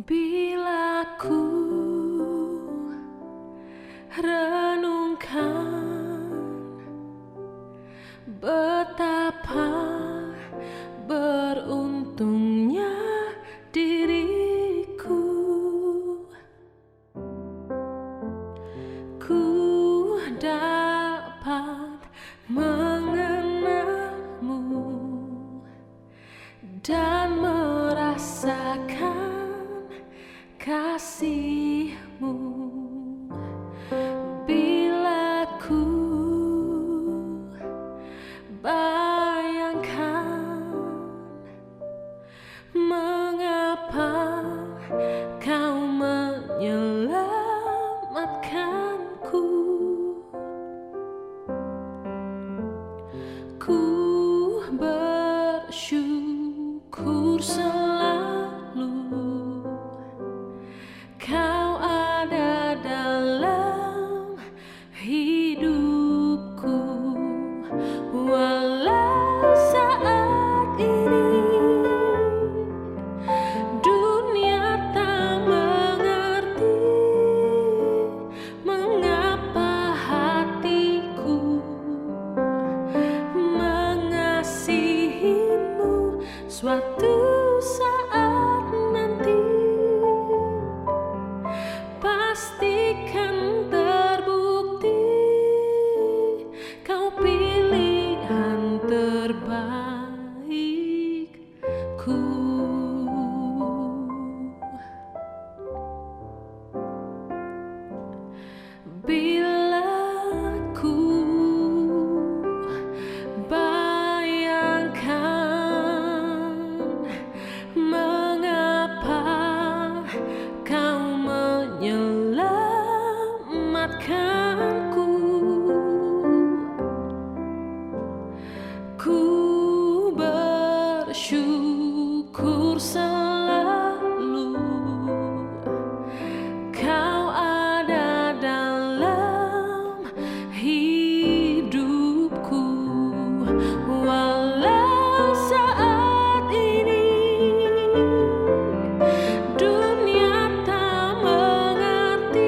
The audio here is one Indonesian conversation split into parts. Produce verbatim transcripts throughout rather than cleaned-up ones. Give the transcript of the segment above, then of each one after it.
Bila ku renungkan betapa beruntungnya diriku, ku dapat mengenalmu dan merasakan kasih-Mu. Bila ku bayangkan mengapa Kau menyelamatkanku, ku bersyukur selalu Kau ada dalam hidupku, walau saat ini dunia tak mengerti mengapa hatiku mengasihimu. Suatu saat nanti pastikan terbukti Kau pilihan terbaikku. Bila ku bayangkan mengapa Kau menyelamatkanku, ku bersyukur selalu Kau ada dalam hidupku, walau saat ini dunia tak mengerti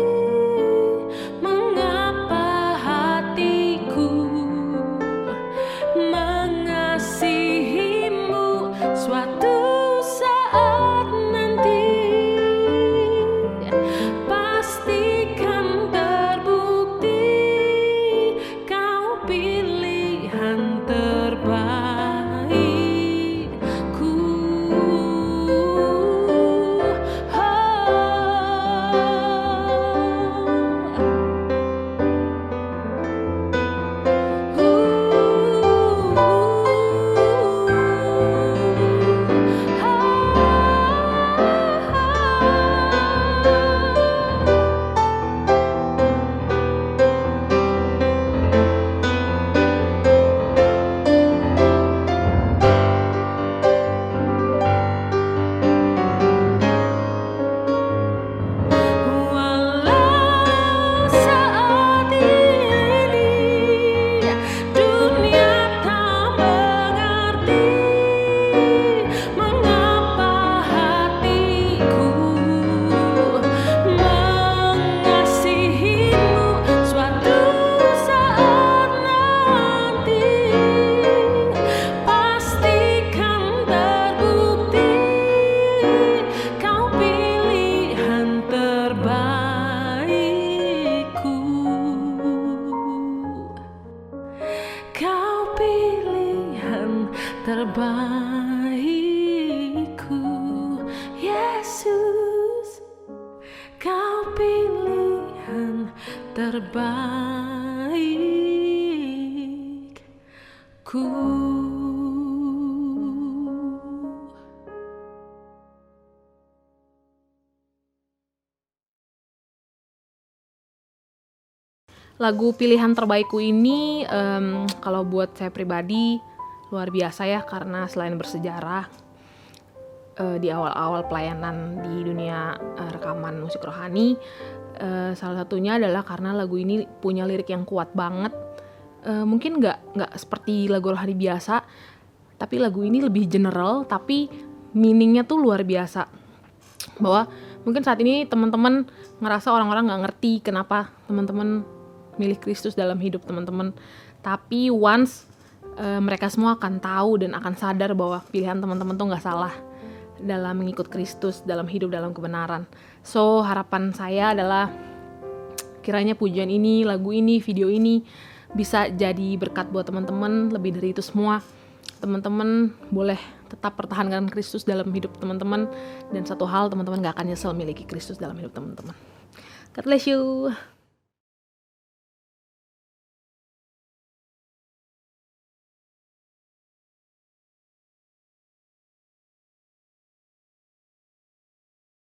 mengapa hatiku mengasihimu. Suatu saat nanti pastikan terbukti Kau pilihan terbaikku. Walau saat ini dunia tak mengerti mengapa hatiku mengasihimu. Suatu saat nanti pastikan terbukti Kau pilihan terbaikku, Kau pilihan terbaikku. Yesus, Kau pilihan terbaikku. Lagu pilihan terbaikku ini um, kalau buat saya pribadi luar biasa ya, karena selain bersejarah uh, di awal-awal pelayanan di dunia uh, rekaman musik rohani, uh, salah satunya adalah karena lagu ini punya lirik yang kuat banget. Uh, mungkin nggak nggak seperti lagu rohani biasa, tapi lagu ini lebih general, tapi meaningnya tuh luar biasa. bahwa mungkin saat ini teman-teman ngerasa orang-orang nggak ngerti kenapa teman-teman milih Kristus dalam hidup teman-teman. Tapi once uh, mereka semua akan tahu dan akan sadar bahwa pilihan teman-teman tuh nggak salah dalam mengikut Kristus, dalam hidup dalam kebenaran. So harapan saya adalah kiranya pujian ini, lagu ini, video ini bisa jadi berkat buat teman-teman. Lebih dari itu semua, teman-teman boleh tetap pertahankan Kristus dalam hidup teman-teman, dan satu hal, teman-teman gak akan nyesel miliki Kristus dalam hidup teman-teman. God bless you.